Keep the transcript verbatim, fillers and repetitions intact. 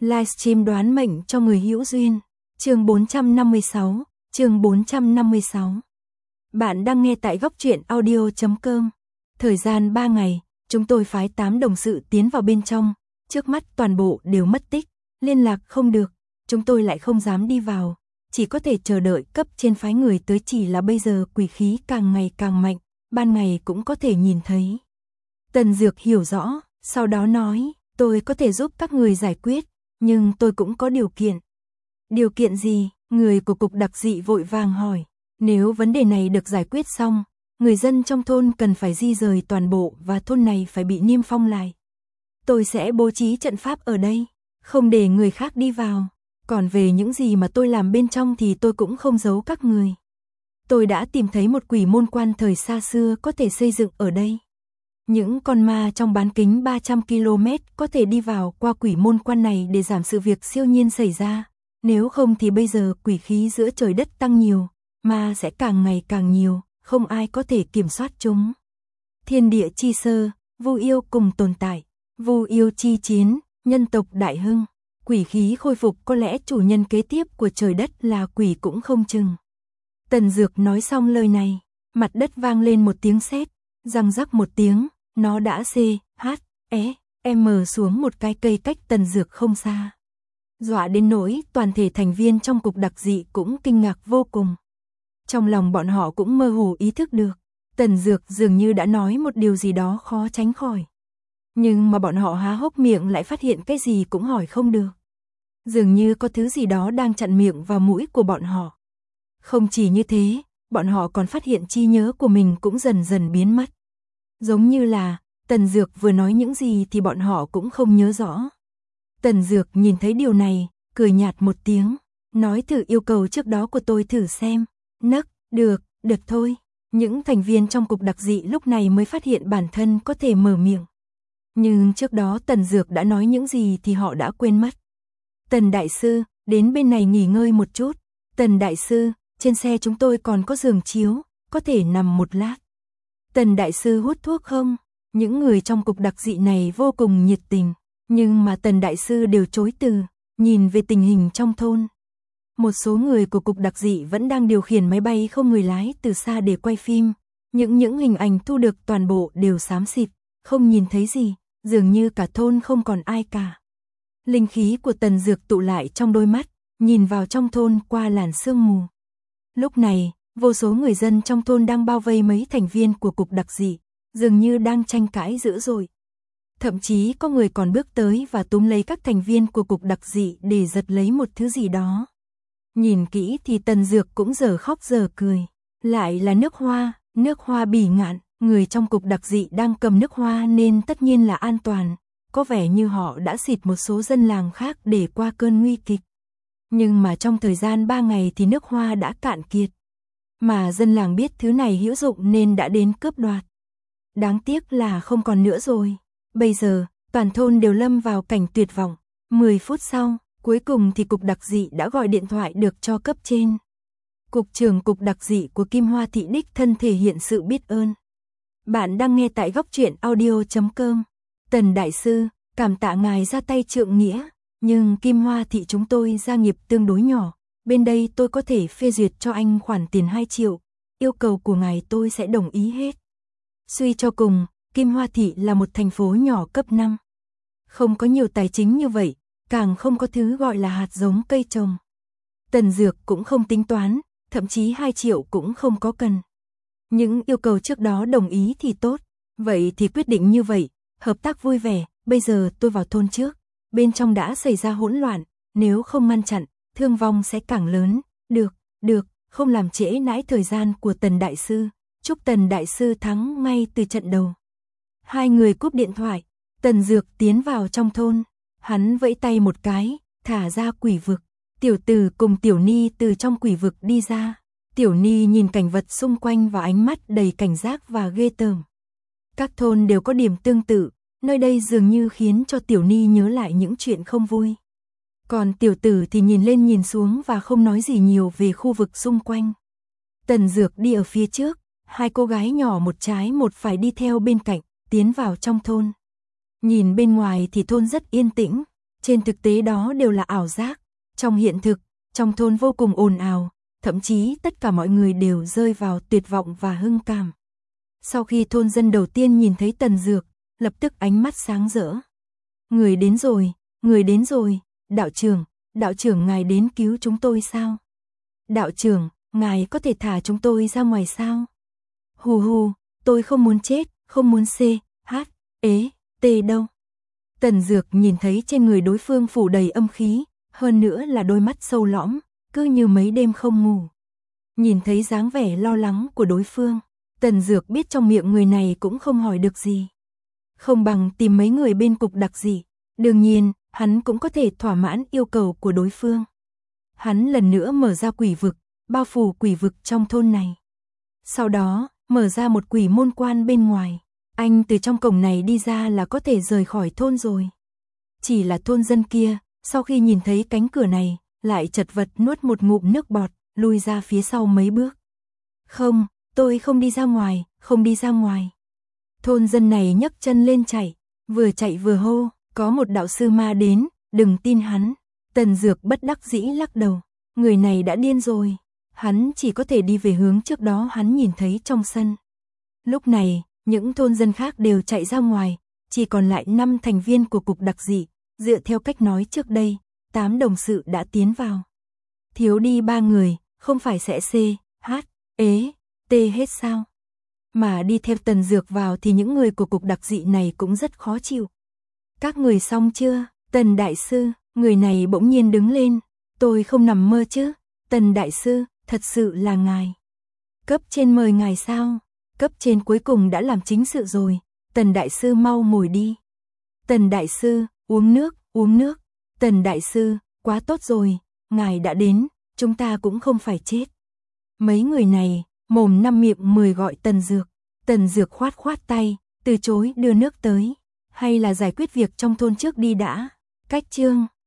Livestream đoán mệnh cho người hữu duyên. Chương bốn trăm năm mươi sáu, chương bốn trăm năm mươi sáu. Bạn đang nghe tại góc truyện audio chấm com. Thời gian ba ngày, chúng tôi phái tám đồng sự tiến vào bên trong, trước mắt toàn bộ đều mất tích, liên lạc không được, chúng tôi lại không dám đi vào, chỉ có thể chờ đợi cấp trên phái người tới, chỉ là bây giờ quỷ khí càng ngày càng mạnh, ban ngày cũng có thể nhìn thấy. Tần Dược hiểu rõ, sau đó nói, tôi có thể giúp các người giải quyết, nhưng tôi cũng có điều kiện. Điều kiện gì? Người của cục đặc dị vội vàng hỏi. Nếu vấn đề này được giải quyết xong, người dân trong thôn cần phải di rời toàn bộ và thôn này phải bị niêm phong lại. Tôi sẽ bố trí trận pháp ở đây, không để người khác đi vào. Còn về những gì mà tôi làm bên trong thì tôi cũng không giấu các người. Tôi đã tìm thấy một quỷ môn quan thời xa xưa có thể xây dựng ở đây. Những con ma trong bán kính ba trăm ki lô mét có thể đi vào qua quỷ môn quan này để giảm sự việc siêu nhiên xảy ra. Nếu không thì bây giờ quỷ khí giữa trời đất tăng nhiều, ma sẽ càng ngày càng nhiều, không ai có thể kiểm soát chúng. Thiên địa chi sơ, Vu yêu cùng tồn tại, Vu yêu chi chiến, nhân tộc đại hưng. Quỷ khí khôi phục, có lẽ chủ nhân kế tiếp của trời đất là quỷ cũng không chừng. Tần Dược nói xong lời này, mặt đất vang lên một tiếng sét, răng rắc một tiếng, nó đã C, H, E, M xuống một cái cây cách Tần Dược không xa. Dọa đến nỗi toàn thể thành viên trong cục đặc dị cũng kinh ngạc vô cùng. Trong lòng bọn họ cũng mơ hồ ý thức được, Tần Dược dường như đã nói một điều gì đó khó tránh khỏi. Nhưng mà bọn họ há hốc miệng lại phát hiện cái gì cũng hỏi không được. Dường như có thứ gì đó đang chặn miệng và mũi của bọn họ. Không chỉ như thế, bọn họ còn phát hiện trí nhớ của mình cũng dần dần biến mất. Giống như là, Tần Dược vừa nói những gì thì bọn họ cũng không nhớ rõ. Tần Dược nhìn thấy điều này, cười nhạt một tiếng, nói thử yêu cầu trước đó của tôi thử xem. Nấc, được, được thôi. Những thành viên trong cục đặc dị lúc này mới phát hiện bản thân có thể mở miệng. Nhưng trước đó Tần Dược đã nói những gì thì họ đã quên mất. Tần Đại Sư, đến bên này nghỉ ngơi một chút. Tần Đại Sư, trên xe chúng tôi còn có giường chiếu, có thể nằm một lát. Tần Đại Sư hút thuốc không? Những người trong cục đặc dị này vô cùng nhiệt tình, nhưng mà Tần Đại Sư đều chối từ, nhìn về tình hình trong thôn. Một số người của cục đặc dị vẫn đang điều khiển máy bay không người lái từ xa để quay phim, những những hình ảnh thu được toàn bộ đều xám xịt, không nhìn thấy gì, dường như cả thôn không còn ai cả. Linh khí của Tần Dược tụ lại trong đôi mắt, nhìn vào trong thôn qua làn sương mù. Lúc này, vô số người dân trong thôn đang bao vây mấy thành viên của cục đặc dị, dường như đang tranh cãi dữ dội. Thậm chí có người còn bước tới và túm lấy các thành viên của cục đặc dị để giật lấy một thứ gì đó. Nhìn kỹ thì Tần Dược cũng giờ khóc giờ cười. Lại là nước hoa, nước hoa bỉ ngạn, người trong cục đặc dị đang cầm nước hoa nên tất nhiên là an toàn. Có vẻ như họ đã xịt một số dân làng khác để qua cơn nguy kịch. Nhưng mà trong thời gian ba ngày thì nước hoa đã cạn kiệt. Mà dân làng biết thứ này hữu dụng nên đã đến cướp đoạt. Đáng tiếc là không còn nữa rồi. Bây giờ, toàn thôn đều lâm vào cảnh tuyệt vọng. mười phút sau, cuối cùng thì cục đặc dị đã gọi điện thoại được cho cấp trên. Cục trưởng cục đặc dị của Kim Hoa Thị đích thân thể hiện sự biết ơn. Bạn đang nghe tại góc truyện audio chấm com. Tần Đại Sư, cảm tạ ngài ra tay trượng nghĩa, nhưng Kim Hoa Thị chúng tôi gia nghiệp tương đối nhỏ. Bên đây tôi có thể phê duyệt cho anh khoản tiền hai triệu. Yêu cầu của ngài tôi sẽ đồng ý hết. Suy cho cùng, Kim Hoa Thị là một thành phố nhỏ cấp năm. Không có nhiều tài chính như vậy, càng không có thứ gọi là hạt giống cây trồng. Tần Dược cũng không tính toán, thậm chí hai triệu cũng không có cần. Những yêu cầu trước đó đồng ý thì tốt, vậy thì quyết định như vậy, hợp tác vui vẻ, bây giờ tôi vào thôn trước. Bên trong đã xảy ra hỗn loạn, nếu không ngăn chặn, thương vong sẽ càng lớn. Được, được, không làm trễ nãi thời gian của Tần Đại Sư. Chúc Tần Đại Sư thắng ngay từ trận đầu. Hai người cúp điện thoại, Tần Dược tiến vào trong thôn. Hắn vẫy tay một cái, thả ra quỷ vực. Tiểu Tử cùng Tiểu Ni từ trong quỷ vực đi ra. Tiểu Ni nhìn cảnh vật xung quanh và ánh mắt đầy cảnh giác và ghê tởm. Các thôn đều có điểm tương tự, nơi đây dường như khiến cho Tiểu Ni nhớ lại những chuyện không vui. Còn Tiểu Tử thì nhìn lên nhìn xuống và không nói gì nhiều về khu vực xung quanh. Tần Dược đi ở phía trước, hai cô gái nhỏ một trái một phải đi theo bên cạnh, tiến vào trong thôn. Nhìn bên ngoài thì thôn rất yên tĩnh, Trên thực tế đó đều là ảo giác. Trong hiện thực, trong thôn vô cùng ồn ào, thậm chí tất cả mọi người đều rơi vào tuyệt vọng và hưng cảm. Sau khi thôn dân đầu tiên nhìn thấy Tần Dược, lập tức ánh mắt sáng rỡ. Người đến rồi, người đến rồi, đạo trưởng, đạo trưởng ngài đến cứu chúng tôi sao? Đạo trưởng, ngài có thể thả chúng tôi ra ngoài sao? Hù hù, tôi không muốn chết, không muốn c, h, ế, t đâu. Tần Dược nhìn thấy trên người đối phương phủ đầy âm khí, hơn nữa là đôi mắt sâu lõm, cứ như mấy đêm không ngủ. Nhìn thấy dáng vẻ lo lắng của đối phương, Tần Dược biết trong miệng người này cũng không hỏi được gì. Không bằng tìm mấy người bên cục đặc dị, đương nhiên, hắn cũng có thể thỏa mãn yêu cầu của đối phương. Hắn lần nữa mở ra quỷ vực, bao phủ quỷ vực trong thôn này. Sau đó, mở ra một quỷ môn quan bên ngoài. Anh từ trong cổng này đi ra là có thể rời khỏi thôn rồi. Chỉ là thôn dân kia, sau khi nhìn thấy cánh cửa này, lại chật vật nuốt một ngụm nước bọt, lui ra phía sau mấy bước. Không, tôi không đi ra ngoài, không đi ra ngoài. Thôn dân này nhấc chân lên chạy, vừa chạy vừa hô, có một đạo sư ma đến, đừng tin hắn. Tần Dược bất đắc dĩ lắc đầu, người này đã điên rồi. Hắn chỉ có thể đi về hướng trước đó hắn nhìn thấy trong sân. Lúc này, những thôn dân khác đều chạy ra ngoài, chỉ còn lại năm thành viên của cục đặc dị. Dựa theo cách nói trước đây, tám đồng sự đã tiến vào. Thiếu đi ba người, không phải sẽ c, h, ế, t hết sao? Mà đi theo Tần Dược vào thì những người của cục đặc dị này cũng rất khó chịu. Các người xong chưa? Tần đại sư, người này bỗng nhiên đứng lên. Tôi không nằm mơ chứ? Tần đại sư, thật sự là ngài. Cấp trên mời ngài sao? Cấp trên cuối cùng đã làm chính sự rồi. Tần đại sư mau ngồi đi. Tần đại sư, uống nước, uống nước. Tần đại sư, quá tốt rồi, ngài đã đến, chúng ta cũng không phải chết. Mấy người này, mồm năm miệng mười gọi Tần Dược. Tần Dược khoát khoát tay, từ chối đưa nước tới. Hay là giải quyết việc trong thôn trước đi đã. Cách chương